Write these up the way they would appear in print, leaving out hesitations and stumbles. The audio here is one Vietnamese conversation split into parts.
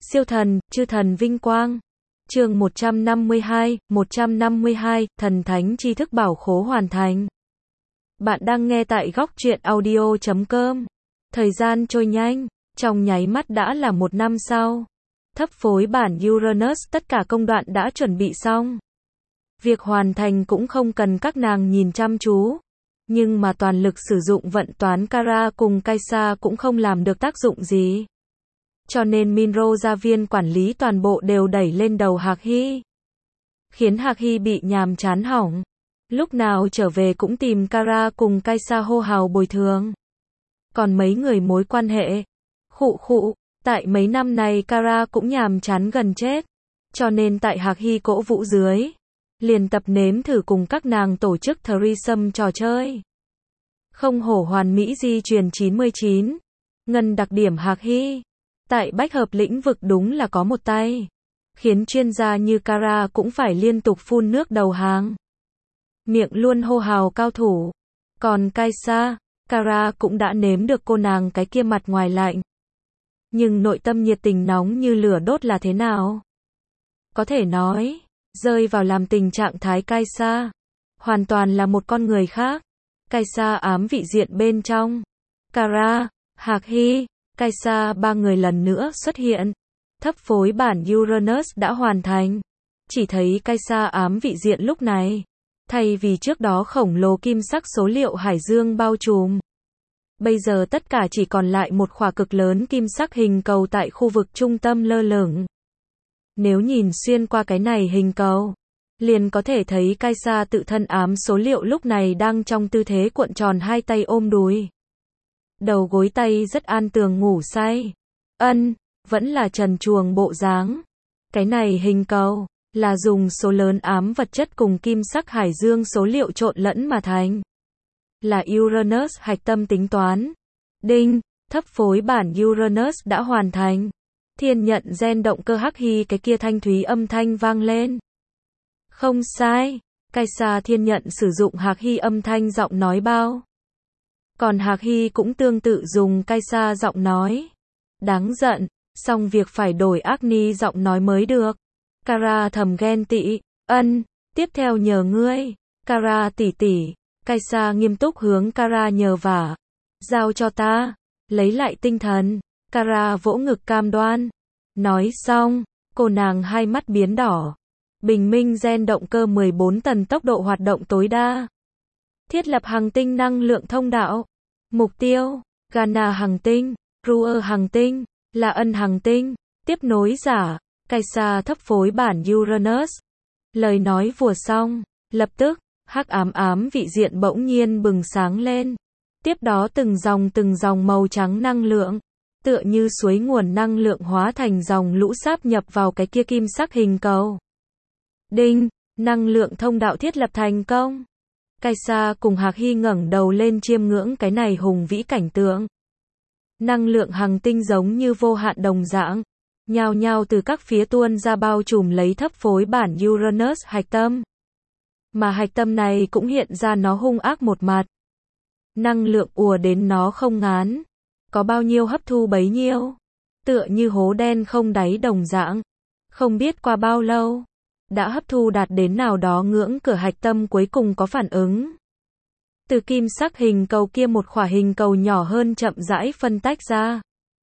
Siêu thần, chư thần vinh quang. Chương 152, thần thánh tri thức bảo khố hoàn thành. Bạn đang nghe tại góc truyện audio.com. Thời gian trôi nhanh, trong nháy mắt đã là một năm sau. Thấp phối bản Uranus tất cả công đoạn đã chuẩn bị xong. Việc hoàn thành cũng không cần các nàng nhìn chăm chú. Nhưng mà toàn lực sử dụng vận toán Kara cùng Kaisa cũng không làm được tác dụng gì. Cho nên Minro gia viên quản lý toàn bộ đều đẩy lên đầu Hạc Hy. Khiến Hạc Hy bị nhàm chán hỏng. Lúc nào trở về cũng tìm Kara cùng Kaisa hô hào bồi thường. Còn mấy người mối quan hệ. Tại mấy năm này Kara cũng nhàm chán gần chết. Cho nên tại Hạc Hy cổ vũ dưới. Liền tập nếm thử cùng các nàng tổ chức threesome trò chơi. Không hổ hoàn mỹ di truyền 99. Ngân đặc điểm Hạc Hy. Tại bách hợp lĩnh vực đúng là có một tay. Khiến chuyên gia như Kara cũng phải liên tục phun nước đầu hàng. Miệng luôn hô hào cao thủ. Còn Kaisa, Kara cũng đã nếm được cô nàng cái kia mặt ngoài lạnh. Nhưng nội tâm nhiệt tình nóng như lửa đốt là thế nào? Có thể nói, rơi vào làm tình trạng thái Kaisa. Hoàn toàn là một con người khác. Kaisa ám vị diện bên trong. Kara, Hạc Hy, Kaisa ba người lần nữa xuất hiện. Thấp phối bản Uranus đã hoàn thành. Chỉ thấy Kaisa ám vị diện lúc này. Thay vì trước đó khổng lồ kim sắc số liệu hải dương bao trùm. Bây giờ tất cả chỉ còn lại một khỏa cực lớn kim sắc hình cầu tại khu vực trung tâm lơ lửng. Nếu nhìn xuyên qua cái này hình cầu, liền có thể thấy Kaisa tự thân ám số liệu lúc này đang trong tư thế cuộn tròn hai tay ôm đùi. Đầu gối tay rất an tường ngủ say. Vẫn là trần truồng bộ dáng. Cái này hình cầu, là dùng số lớn ám vật chất cùng kim sắc hải dương số liệu trộn lẫn mà thành. Là Uranus hạch tâm tính toán. Đinh, thấp phối bản Uranus đã hoàn thành. Thiên nhận gen động cơ Hắc Hy cái kia thanh thúy âm thanh vang lên. Không sai, Kaisa thiên nhận sử dụng Hạc Hy âm thanh giọng nói bao. Còn Hạc Hy cũng tương tự dùng Kaisa giọng nói. Đáng giận, xong việc phải đổi Agni giọng nói mới được. Kara thầm ghen tị. Tiếp theo nhờ ngươi. Kara tỷ tỷ. Kaisa nghiêm túc hướng Kara nhờ vả. Giao cho ta. Lấy lại tinh thần. Kara vỗ ngực cam đoan. Nói xong, cô nàng hai mắt biến đỏ. Bình minh gen động cơ 14 tần tốc độ hoạt động tối đa. Thiết lập hành tinh năng lượng thông đạo. Mục tiêu, Ghana hành tinh, Ruhr hành tinh, La Ân hành tinh, tiếp nối giả, Kaisa thấp phối bản Uranus. Lời nói vừa xong, lập tức, hắc ám vị diện bỗng nhiên bừng sáng lên. Tiếp đó từng dòng màu trắng năng lượng, tựa như suối nguồn năng lượng hóa thành dòng lũ sáp nhập vào cái kia kim sắc hình cầu. Đinh, năng lượng thông đạo thiết lập thành công. Kaisa cùng Hạc Hy ngẩng đầu lên chiêm ngưỡng cái này hùng vĩ cảnh tượng. Năng lượng hành tinh giống như vô hạn đồng dạng, nhao nhao từ các phía tuôn ra bao trùm lấy thấp phối bản Uranus hạch tâm. Mà hạch tâm này cũng hiện ra nó hung ác một mặt. Năng lượng ùa đến nó không ngán, có bao nhiêu hấp thu bấy nhiêu, tựa như hố đen không đáy đồng dạng. Không biết qua bao lâu, đã hấp thu đạt đến nào đó ngưỡng cửa hạch tâm cuối cùng có phản ứng. Từ kim sắc hình cầu kia một khỏa hình cầu nhỏ hơn chậm rãi phân tách ra.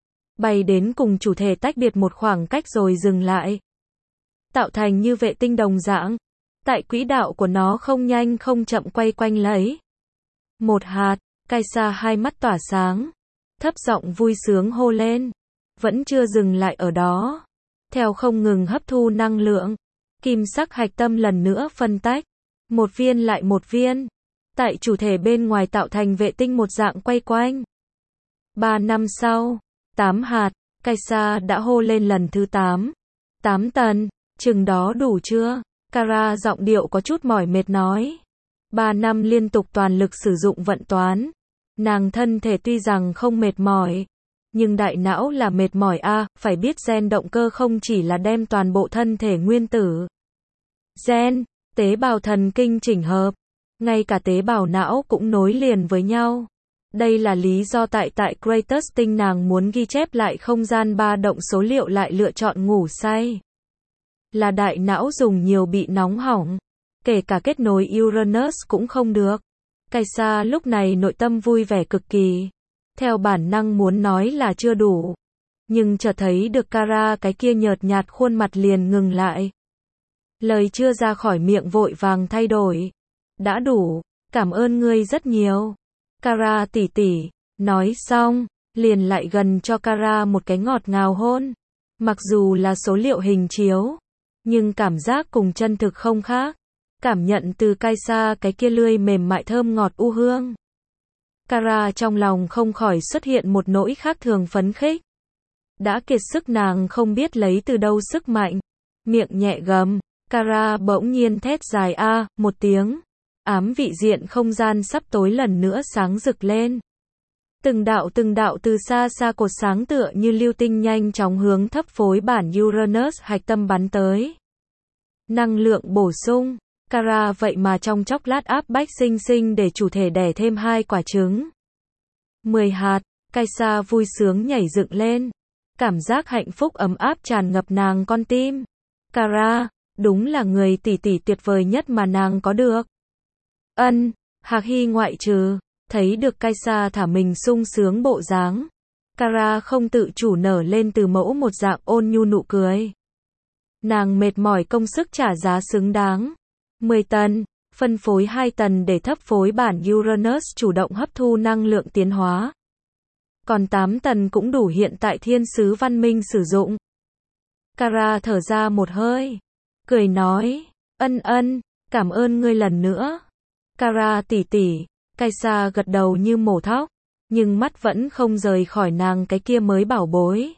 Bay đến cùng chủ thể tách biệt một khoảng cách rồi dừng lại. Tạo thành như vệ tinh đồng dạng. Tại quỹ đạo của nó không nhanh không chậm quay quanh lấy. Một hạt, Kaisa hai mắt tỏa sáng. Thấp giọng vui sướng hô lên. Vẫn chưa dừng lại ở đó. Theo không ngừng hấp thu năng lượng. Kim sắc hạch tâm lần nữa phân tách. Một viên lại một viên. Tại chủ thể bên ngoài tạo thành vệ tinh một dạng quay quanh. 3 năm sau, 8 hạt, Kaisa đã hô lên lần thứ 8. 8 tần, chừng đó đủ chưa? Kara giọng điệu có chút mỏi mệt nói. 3 năm liên tục toàn lực sử dụng vận toán. Nàng thân thể tuy rằng không mệt mỏi, nhưng đại não là mệt mỏi a, phải biết gen động cơ không chỉ là đem toàn bộ thân thể nguyên tử. Gen, tế bào thần kinh chỉnh hợp, ngay cả tế bào não cũng nối liền với nhau. Đây là lý do tại Greatest Thing nàng muốn ghi chép lại không gian ba động số liệu lại lựa chọn ngủ say. Là đại não dùng nhiều bị nóng hỏng. Kể cả kết nối Uranus cũng không được. Kaisa lúc này nội tâm vui vẻ cực kỳ. Theo bản năng muốn nói là chưa đủ. Nhưng chợt thấy được Kara cái kia nhợt nhạt khuôn mặt liền ngừng lại. Lời chưa ra khỏi miệng vội vàng thay đổi. Đã đủ, cảm ơn ngươi rất nhiều. Kara tỷ tỷ, nói xong, liền lại gần cho Kara một cái ngọt ngào hôn. Mặc dù là số liệu hình chiếu, nhưng cảm giác cùng chân thực không khác. Cảm nhận từ Kaisa cái kia lưỡi mềm mại thơm ngọt u hương. Kara trong lòng không khỏi xuất hiện một nỗi khác thường phấn khích. Đã kiệt sức nàng không biết lấy từ đâu sức mạnh. Miệng nhẹ gầm, Kara bỗng nhiên thét dài a một tiếng. Ám vị diện không gian sắp tối lần nữa sáng rực lên. Từng đạo từ xa xa cột sáng tựa như lưu tinh nhanh chóng hướng thấp phối bản Uranus hạch tâm bắn tới. Năng lượng bổ sung. Kara vậy mà trong chốc lát áp bách sinh sinh để chủ thể đẻ thêm 2 quả trứng. 10 hạt, Kaisa vui sướng nhảy dựng lên. Cảm giác hạnh phúc ấm áp tràn ngập nàng con tim. Kara, đúng là người tỷ tỷ tuyệt vời nhất mà nàng có được. Hạc Hy ngoại trừ, thấy được Kaisa thả mình sung sướng bộ dáng. Kara không tự chủ nở lên từ mẫu một dạng ôn nhu nụ cười. Nàng mệt mỏi công sức trả giá xứng đáng. 10 tần, phân phối 2 tần để thấp phối bản Uranus chủ động hấp thu năng lượng tiến hóa. Còn 8 tần cũng đủ hiện tại thiên sứ văn minh sử dụng. Kara thở ra một hơi, cười nói, cảm ơn ngươi lần nữa. Kara tỷ tỷ, Kaisa gật đầu như mổ thóc, nhưng mắt vẫn không rời khỏi nàng cái kia mới bảo bối.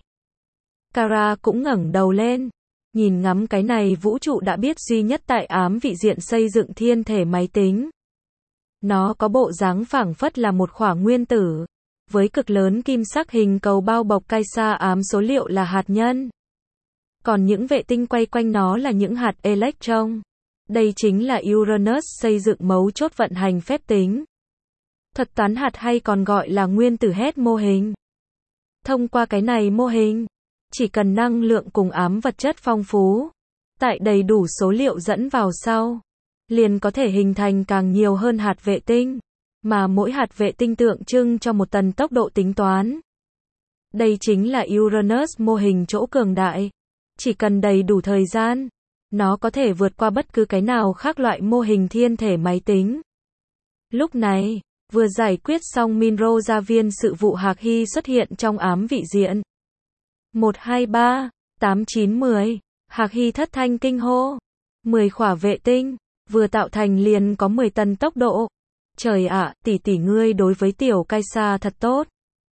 Kara cũng ngẩng đầu lên, nhìn ngắm cái này vũ trụ đã biết duy nhất tại ám vị diện xây dựng thiên thể máy tính. Nó có bộ dáng phảng phất là một khỏa nguyên tử, với cực lớn kim sắc hình cầu bao bọc Kaisa ám số liệu là hạt nhân. Còn những vệ tinh quay quanh nó là những hạt electron. Đây chính là Uranus xây dựng mấu chốt vận hành phép tính. Thuật toán hạt hay còn gọi là nguyên tử hét mô hình. Thông qua cái này mô hình, chỉ cần năng lượng cùng ám vật chất phong phú, tại đầy đủ số liệu dẫn vào sau, liền có thể hình thành càng nhiều hơn hạt vệ tinh, mà mỗi hạt vệ tinh tượng trưng cho một tần tốc độ tính toán. Đây chính là Uranus mô hình chỗ cường đại. Chỉ cần đầy đủ thời gian, nó có thể vượt qua bất cứ cái nào khác loại mô hình thiên thể máy tính. Lúc này, vừa giải quyết xong Minro gia viên sự vụ Hạc Hy xuất hiện trong ám vị diện. 1, 2, 3, 8, 9, 10. Hạc Hy thất thanh kinh hô. 10 khỏa vệ tinh, vừa tạo thành liền có 10 tần tốc độ. Trời ạ, tỷ tỷ ngươi đối với tiểu Kaisa thật tốt.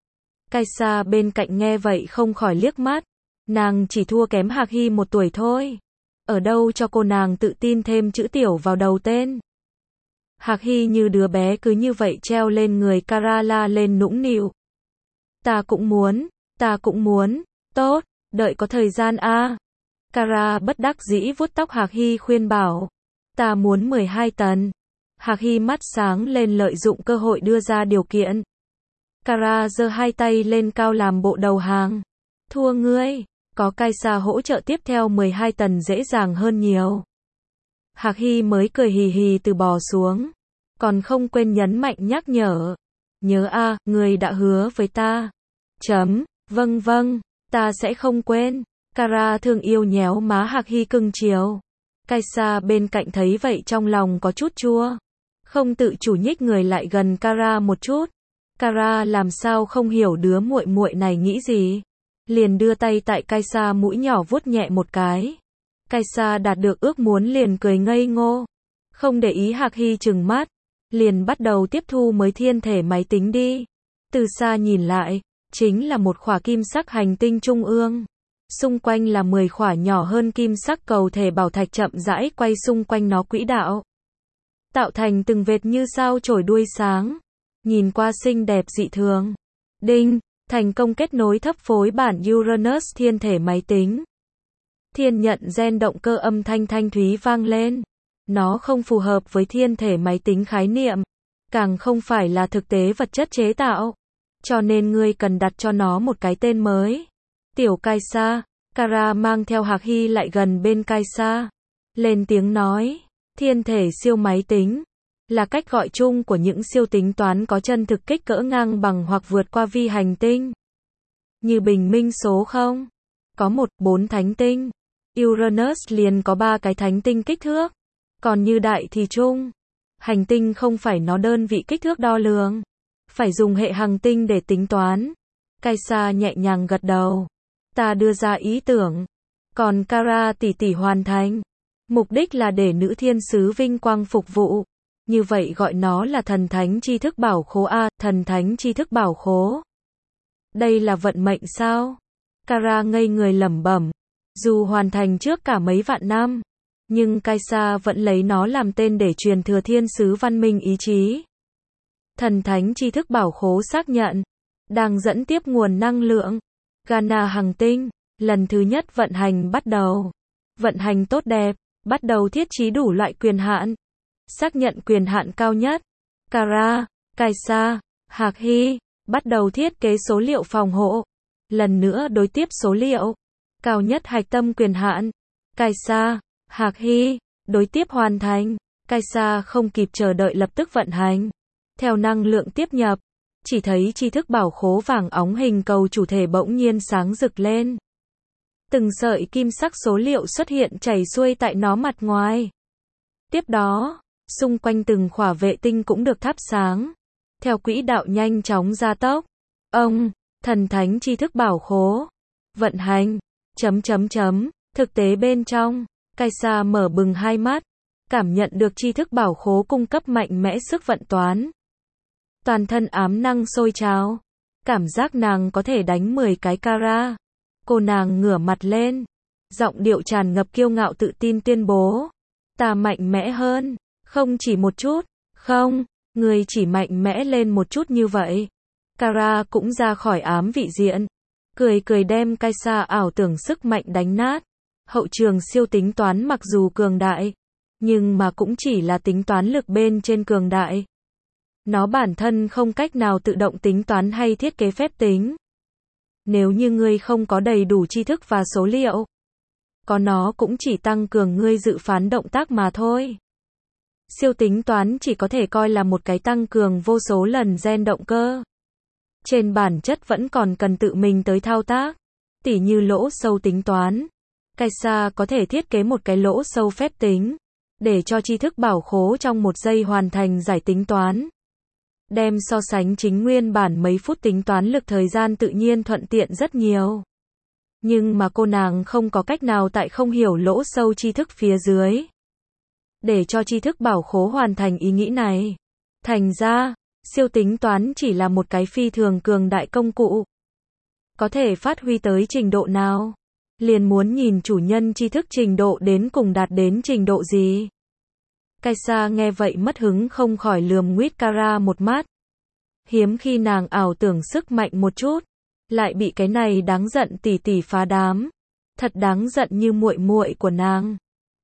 Kaisa bên cạnh nghe vậy không khỏi liếc mắt. Nàng chỉ thua kém Hạc Hy 1 tuổi thôi. Ở đâu cho cô nàng tự tin thêm chữ tiểu vào đầu tên. Hạc Hy như đứa bé cứ như vậy treo lên người Kara la lên nũng nịu. Ta cũng muốn, tốt, đợi có thời gian a. Kara bất đắc dĩ vuốt tóc Hạc Hy khuyên bảo. Ta muốn 12 tần. Hạc Hy mắt sáng lên lợi dụng cơ hội đưa ra điều kiện. Kara giơ 2 tay lên cao làm bộ đầu hàng. Thua ngươi, có Kaisa hỗ trợ tiếp theo 12 tần dễ dàng hơn nhiều. Hạc Hy mới cười hì hì từ bò xuống. Còn không quên nhấn mạnh nhắc nhở. Nhớ a, người đã hứa với ta. Vâng, ta sẽ không quên. Kara thương yêu nhéo má Hạc Hy cưng chiều. Kaisa bên cạnh thấy vậy trong lòng có chút chua. Không tự chủ nhích người lại gần Kara một chút. Kara làm sao không hiểu đứa muội muội này nghĩ gì. Liền đưa tay tại Kaisa mũi nhỏ vuốt nhẹ một cái. Kaisa đạt được ước muốn liền cười ngây ngô. Không để ý Hạc Hy trừng mắt. Liền bắt đầu tiếp thu mới thiên thể máy tính đi. Từ xa nhìn lại, chính là một khỏa kim sắc hành tinh trung ương. Xung quanh là 10 khỏa nhỏ hơn kim sắc cầu thể bảo thạch chậm rãi quay xung quanh nó quỹ đạo. Tạo thành từng vệt như sao chổi đuôi sáng. Nhìn qua xinh đẹp dị thường. Đinh, thành công kết nối thấp phối bản Uranus thiên thể máy tính. Thiên nhận gen động cơ âm thanh thanh thúy vang lên. Nó không phù hợp với thiên thể máy tính khái niệm. càng không phải là thực tế vật chất chế tạo. Cho nên ngươi cần đặt cho nó một cái tên mới. Tiểu Kaisa, Kara mang theo Hạc Hy lại gần bên Kaisa. Lên tiếng nói, thiên thể siêu máy tính là cách gọi chung của những siêu tính toán có chân thực kích cỡ ngang bằng hoặc vượt qua vi hành tinh. Như bình minh số 0, có 4 thánh tinh. Uranus liền có 3 cái thánh tinh kích thước. Còn như đại thì chung. Hành tinh không phải nó đơn vị kích thước đo lường. Phải dùng hệ hành tinh để tính toán. Kaisa nhẹ nhàng gật đầu. Ta đưa ra ý tưởng. Còn Kara tỷ tỷ hoàn thành. Mục đích là để nữ thiên sứ vinh quang phục vụ. Như vậy gọi nó là thần thánh tri thức bảo khố a, thần thánh tri thức bảo khố. Đây là vận mệnh sao? Kara ngây người lẩm bẩm. Dù hoàn thành trước cả mấy vạn năm, nhưng Kaisa vẫn lấy nó làm tên để truyền thừa thiên sứ văn minh ý chí. Thần thánh tri thức bảo khố xác nhận, đang dẫn tiếp nguồn năng lượng. Ghana hành tinh, lần thứ nhất vận hành bắt đầu. Vận hành tốt đẹp, bắt đầu thiết trí đủ loại quyền hạn. Xác nhận quyền hạn cao nhất. Kara, Kaisa, Hạc Hy, bắt đầu thiết kế số liệu phòng hộ. Lần nữa đối tiếp số liệu. Cao nhất hạch tâm quyền hạn. Kaisa, Hạc Hy, đối tiếp hoàn thành. Kaisa không kịp chờ đợi lập tức vận hành. Theo năng lượng tiếp nhập, chỉ thấy tri thức bảo khố vàng óng hình cầu chủ thể bỗng nhiên sáng rực lên. Từng sợi kim sắc số liệu xuất hiện chảy xuôi tại nó mặt ngoài. Tiếp đó, xung quanh từng khỏa vệ tinh cũng được thắp sáng. Theo quỹ đạo nhanh chóng gia tốc. Thần thánh tri thức bảo khố. Vận hành. Thực tế bên trong. Kaisa mở bừng hai mắt. Cảm nhận được tri thức bảo khố cung cấp mạnh mẽ sức vận toán. Toàn thân ám năng sôi trào. Cảm giác nàng có thể đánh 10 cái Kara. Cô nàng ngửa mặt lên. Giọng điệu tràn ngập kiêu ngạo tự tin tuyên bố. Ta mạnh mẽ hơn. Không chỉ một chút. Không, người chỉ mạnh mẽ lên một chút như vậy. Kara cũng ra khỏi ám vị diện. Cười đem Kaisa ảo tưởng sức mạnh đánh nát. Hậu trường siêu tính toán mặc dù cường đại, nhưng mà cũng chỉ là tính toán lực bên trên cường đại. Nó bản thân không cách nào tự động tính toán hay thiết kế phép tính. Nếu như ngươi không có đầy đủ tri thức và số liệu, có nó cũng chỉ tăng cường ngươi dự phán động tác mà thôi. Siêu tính toán chỉ có thể coi là một cái tăng cường vô số lần gen động cơ. Trên bản chất vẫn còn cần tự mình tới thao tác. Tỉ như lỗ sâu tính toán. Kaisa có thể thiết kế một cái lỗ sâu phép tính, để cho tri thức bảo khố trong 1 giây hoàn thành giải tính toán. Đem so sánh chính nguyên bản mấy phút tính toán lực thời gian tự nhiên thuận tiện rất nhiều. Nhưng mà cô nàng không có cách nào tại không hiểu lỗ sâu tri thức phía dưới. Để cho tri thức bảo khố hoàn thành ý nghĩ này. Thành ra, siêu tính toán chỉ là một cái phi thường cường đại công cụ. Có thể phát huy tới trình độ nào? Liền muốn nhìn chủ nhân tri thức trình độ đến cùng đạt đến trình độ gì. Kaisa nghe vậy mất hứng không khỏi lườm nguyết Kara một mắt. Hiếm khi nàng ảo tưởng sức mạnh một chút, lại bị cái này đáng giận tỷ tỷ phá đám. Thật đáng giận như muội muội của nàng.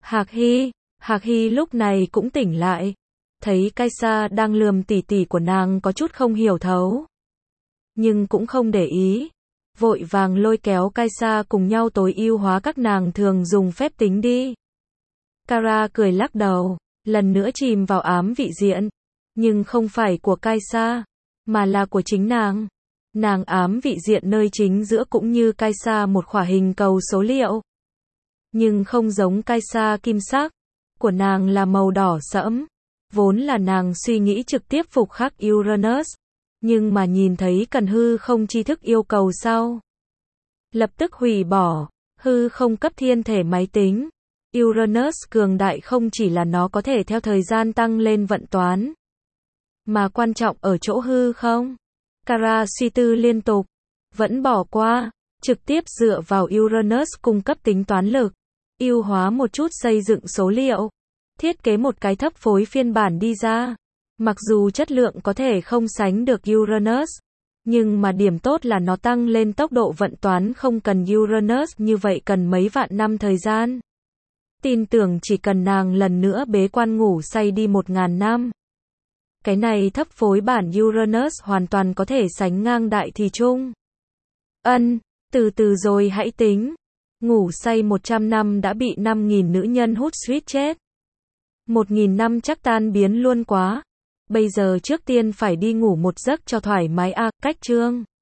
Hạc Hy lúc này cũng tỉnh lại. Thấy Kaisa đang lườm tỷ tỷ của nàng có chút không hiểu thấu. Nhưng cũng không để ý. Vội vàng lôi kéo Kaisa cùng nhau tối ưu hóa các nàng thường dùng phép tính đi. Kara cười lắc đầu, lần nữa chìm vào ám vị diện. Nhưng không phải của Kaisa, mà là của chính nàng. Nàng ám vị diện nơi chính giữa cũng như Kaisa một khỏa hình cầu số liệu. Nhưng không giống Kaisa kim sắc, của nàng là màu đỏ sẫm. Vốn là nàng suy nghĩ trực tiếp phục khắc Uranus. Nhưng mà nhìn thấy cần hư không tri thức yêu cầu sau. Lập tức hủy bỏ, hư không cấp thiên thể máy tính. Uranus cường đại không chỉ là nó có thể theo thời gian tăng lên vận toán. Mà quan trọng ở chỗ hư không. Kara suy tư liên tục. Vẫn bỏ qua, trực tiếp dựa vào Uranus cung cấp tính toán lực. Ưu hóa một chút xây dựng số liệu. Thiết kế một cái thấp phối phiên bản đi ra. Mặc dù chất lượng có thể không sánh được Uranus, nhưng mà điểm tốt là nó tăng lên tốc độ vận toán không cần Uranus như vậy cần mấy vạn năm thời gian. Tin tưởng chỉ cần nàng lần nữa bế quan ngủ say đi 1000 năm. Cái này thấp phối bản Uranus hoàn toàn có thể sánh ngang đại thì trung. Từ từ rồi hãy tính. Ngủ say 100 năm đã bị 5.000 nữ nhân hút suýt chết. 1.000 năm chắc tan biến luôn quá. Bây giờ trước tiên phải đi ngủ một giấc cho thoải mái cách chương.